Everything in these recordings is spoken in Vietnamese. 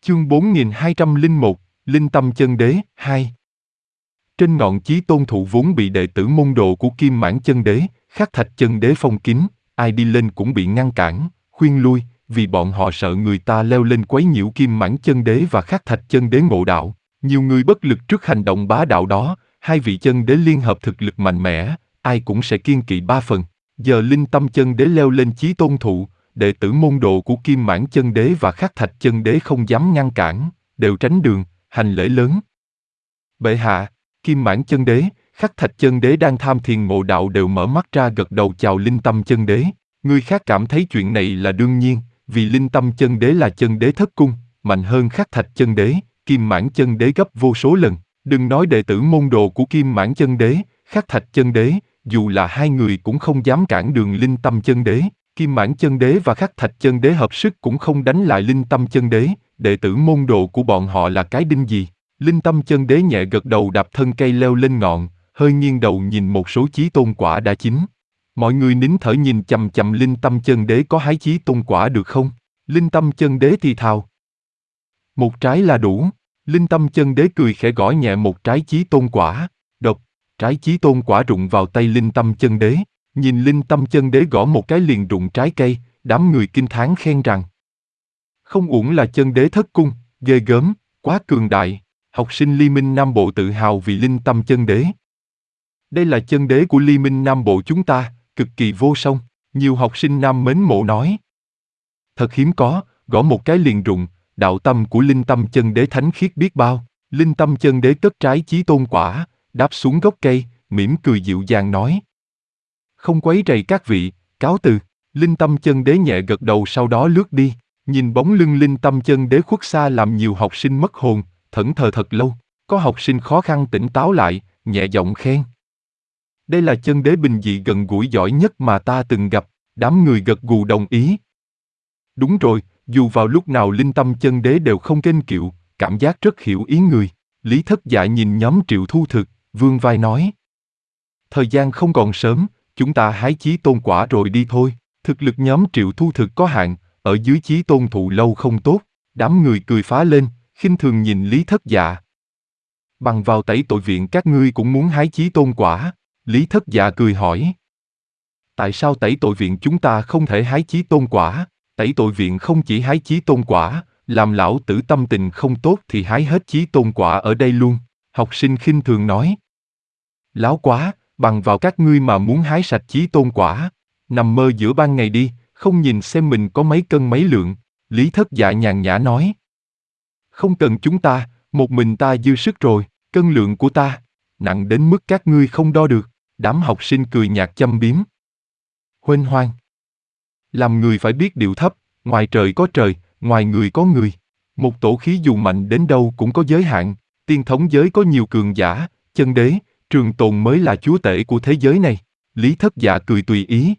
Chương 4201, Linh Tâm Chân Đế, 2. Trên ngọn chí tôn thụ vốn bị đệ tử môn đồ của Kim Mãn Chân Đế, Khắc Thạch Chân Đế phong kín, ai đi lên cũng bị ngăn cản, khuyên lui, vì bọn họ sợ người ta leo lên quấy nhiễu Kim Mãn Chân Đế và Khắc Thạch Chân Đế ngộ đạo. Nhiều người bất lực trước hành động bá đạo đó, hai vị chân đế liên hợp thực lực mạnh mẽ, ai cũng sẽ kiêng kỵ ba phần. Giờ Linh Tâm Chân Đế leo lên chí tôn thụ, đệ tử môn đồ của Kim Mãn Chân Đế và Khắc Thạch Chân Đế không dám ngăn cản, đều tránh đường, hành lễ lớn. Bệ hạ, Kim Mãn Chân Đế, Khắc Thạch Chân Đế đang tham thiền ngộ đạo đều mở mắt ra gật đầu chào Linh Tâm Chân Đế. Người khác cảm thấy chuyện này là đương nhiên, vì Linh Tâm Chân Đế là chân đế thất cung, mạnh hơn Khắc Thạch Chân Đế, Kim Mãn Chân Đế gấp vô số lần. Đừng nói đệ tử môn đồ của Kim Mãn Chân Đế, Khắc Thạch Chân Đế, dù là hai người cũng không dám cản đường Linh Tâm Chân Đế. Kim Mãn Chân Đế và Khắc Thạch Chân Đế hợp sức cũng không đánh lại Linh Tâm Chân Đế, đệ tử môn đồ của bọn họ là cái đinh gì. Linh Tâm Chân Đế nhẹ gật đầu đạp thân cây leo lên ngọn, hơi nghiêng đầu nhìn một số chí tôn quả đã chín. Mọi người nín thở nhìn chằm chằm Linh Tâm Chân Đế có hái chí tôn quả được không? Linh Tâm Chân Đế thì thào. Một trái là đủ. Linh Tâm Chân Đế cười khẽ gõ nhẹ một trái chí tôn quả. Độc, trái chí tôn quả rụng vào tay Linh Tâm Chân Đế. Nhìn Linh Tâm Chân Đế gõ một cái liền rụng trái cây, đám người kinh thán khen rằng không uổng là chân đế thất cung, ghê gớm, quá cường đại. Học sinh Ly Minh Nam Bộ tự hào vì Linh Tâm Chân Đế. Đây là chân đế của Ly Minh Nam Bộ chúng ta, cực kỳ vô song. Nhiều học sinh Nam mến mộ nói. Thật hiếm có, gõ một cái liền rụng, đạo tâm của Linh Tâm Chân Đế thánh khiết biết bao. Linh Tâm Chân Đế cất trái chí tôn quả, đáp xuống gốc cây, mỉm cười dịu dàng nói. Không quấy rầy các vị, cáo từ. Linh Tâm Chân Đế nhẹ gật đầu sau đó lướt đi. Nhìn bóng lưng Linh Tâm Chân Đế khuất xa làm nhiều học sinh mất hồn, thẫn thờ thật lâu. Có học sinh khó khăn tỉnh táo lại, nhẹ giọng khen. Đây là chân đế bình dị gần gũi giỏi nhất mà ta từng gặp. Đám người gật gù đồng ý. Đúng rồi, dù vào lúc nào Linh Tâm Chân Đế đều không kênh kiệu, cảm giác rất hiểu ý người. Lý Thất Dạ nhìn nhóm Triệu Thu Thực, vươn vai nói. Thời gian không còn sớm, chúng ta hái chí tôn quả rồi đi thôi. Thực lực nhóm Triệu Thu Thực có hạn, ở dưới chí tôn thụ lâu không tốt. Đám người cười phá lên, khinh thường nhìn Lý Thất Dạ. Bằng vào tẩy tội viện các ngươi cũng muốn hái chí tôn quả. Lý Thất Dạ cười hỏi. Tại sao tẩy tội viện chúng ta không thể hái chí tôn quả? Tẩy tội viện không chỉ hái chí tôn quả, làm lão tử tâm tình không tốt thì hái hết chí tôn quả ở đây luôn. Học sinh khinh thường nói. Láo quá, bằng vào các ngươi mà muốn hái sạch chí tôn quả. Nằm mơ giữa ban ngày đi, không nhìn xem mình có mấy cân mấy lượng. Lý Thất Dạ nhàn nhã nói. Không cần chúng ta, một mình ta dư sức rồi, cân lượng của ta, nặng đến mức các ngươi không đo được. Đám học sinh cười nhạt châm biếm. Huênh hoang. Làm người phải biết điệu thấp, ngoài trời có trời, ngoài người có người. Một tổ khí dù mạnh đến đâu cũng có giới hạn, tiên thống giới có nhiều cường giả, chân đế, Trường Tồn mới là chúa tể của thế giới này. Lý Thất Dạ cười tùy ý.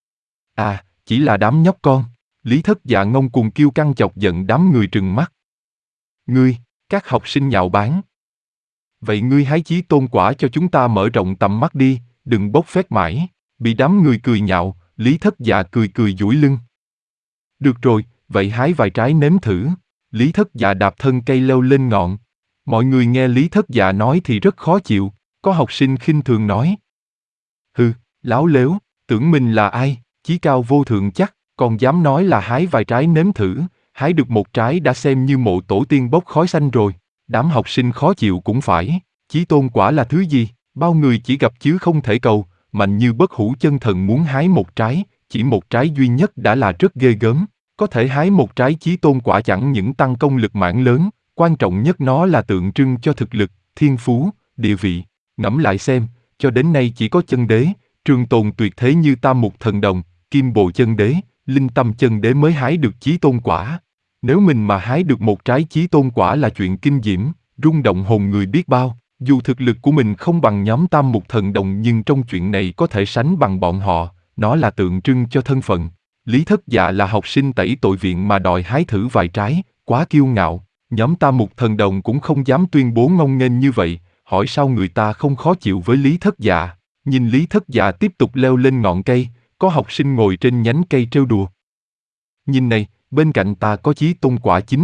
À, chỉ là đám nhóc con. Lý Thất Dạ ngông cuồng kiêu căng chọc giận đám người trừng mắt. Ngươi, các học sinh nhạo báng. Vậy ngươi hái chí tôn quả cho chúng ta mở rộng tầm mắt đi, đừng bốc phét mãi. Bị đám người cười nhạo, Lý Thất Dạ cười cười duỗi lưng. Được rồi, vậy hái vài trái nếm thử. Lý Thất Dạ đạp thân cây leo lên ngọn. Mọi người nghe Lý Thất Dạ nói thì rất khó chịu, có học sinh khinh thường nói. Hừ, láo lếu, tưởng mình là ai, chí cao vô thượng chắc, còn dám nói là hái vài trái nếm thử, hái được một trái đã xem như mộ tổ tiên bốc khói xanh rồi. Đám học sinh khó chịu cũng phải, chí tôn quả là thứ gì, bao người chỉ gặp chứ không thể cầu, mạnh như Bất Hủ Chân Thần muốn hái một trái, chỉ một trái duy nhất đã là rất ghê gớm. Có thể hái một trái chí tôn quả chẳng những tăng công lực mãn lớn, quan trọng nhất nó là tượng trưng cho thực lực, thiên phú, địa vị. Ngẫm lại xem, cho đến nay chỉ có chân đế, Trường Tồn tuyệt thế như Tam Mục Thần Đồng, Kim Bồ Chân Đế, Linh Tâm Chân Đế mới hái được chí tôn quả. Nếu mình mà hái được một trái chí tôn quả là chuyện kinh diễm, rung động hồn người biết bao. Dù thực lực của mình không bằng nhóm Tam Mục Thần Đồng nhưng trong chuyện này có thể sánh bằng bọn họ, nó là tượng trưng cho thân phận. Lý Thất Dạ là học sinh tẩy tội viện mà đòi hái thử vài trái, quá kiêu ngạo. Nhóm Tam Mục Thần Đồng cũng không dám tuyên bố ngông nghênh như vậy, hỏi sao người ta không khó chịu với Lý Thất Dạ. Nhìn Lý Thất Dạ tiếp tục leo lên ngọn cây, có học sinh ngồi trên nhánh cây trêu đùa. Nhìn này, bên cạnh ta có chí tôn quả chín đây.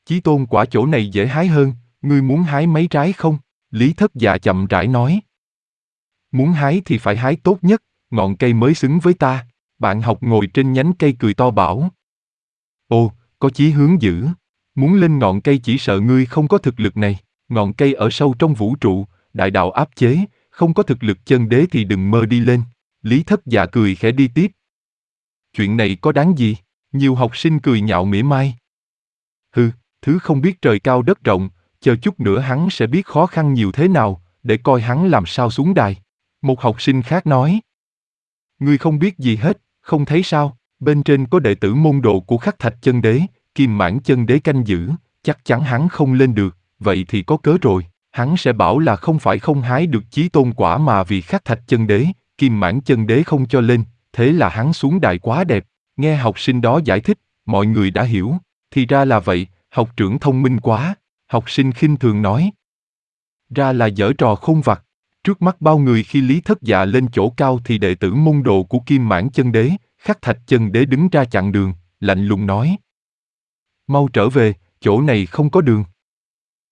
Chí tôn quả chỗ này dễ hái hơn, ngươi muốn hái mấy trái không? Lý Thất Dạ chậm rãi nói. Muốn hái thì phải hái tốt nhất, ngọn cây mới xứng với ta. Bạn học ngồi trên nhánh cây cười to bảo. Ồ, có chí hướng dữ. Muốn lên ngọn cây chỉ sợ ngươi không có thực lực này. Ngọn cây ở sâu trong vũ trụ, đại đạo áp chế, không có thực lực chân đế thì đừng mơ đi lên. Lý Thất Dạ cười khẽ đi tiếp. Chuyện này có đáng gì? Nhiều học sinh cười nhạo mỉa mai. Hừ, thứ không biết trời cao đất rộng, chờ chút nữa hắn sẽ biết khó khăn nhiều thế nào, để coi hắn làm sao xuống đài. Một học sinh khác nói. Ngươi không biết gì hết, không thấy sao, bên trên có đệ tử môn đồ của Khắc Thạch Chân Đế, Kim Mãn Chân Đế canh giữ, chắc chắn hắn không lên được, vậy thì có cớ rồi, hắn sẽ bảo là không phải không hái được chí tôn quả mà vì Khắc Thạch Chân Đế, Kim Mãn Chân Đế không cho lên, thế là hắn xuống đài quá đẹp. Nghe học sinh đó giải thích, mọi người đã hiểu, thì ra là vậy, học trưởng thông minh quá, học sinh khinh thường nói. Ra là giở trò khôn vặt. Trước mắt bao người khi Lý Thất Dạ lên chỗ cao thì đệ tử môn đồ của Kim Mãn Chân Đế, Khắc Thạch Chân Đế đứng ra chặn đường, lạnh lùng nói. Mau trở về, chỗ này không có đường.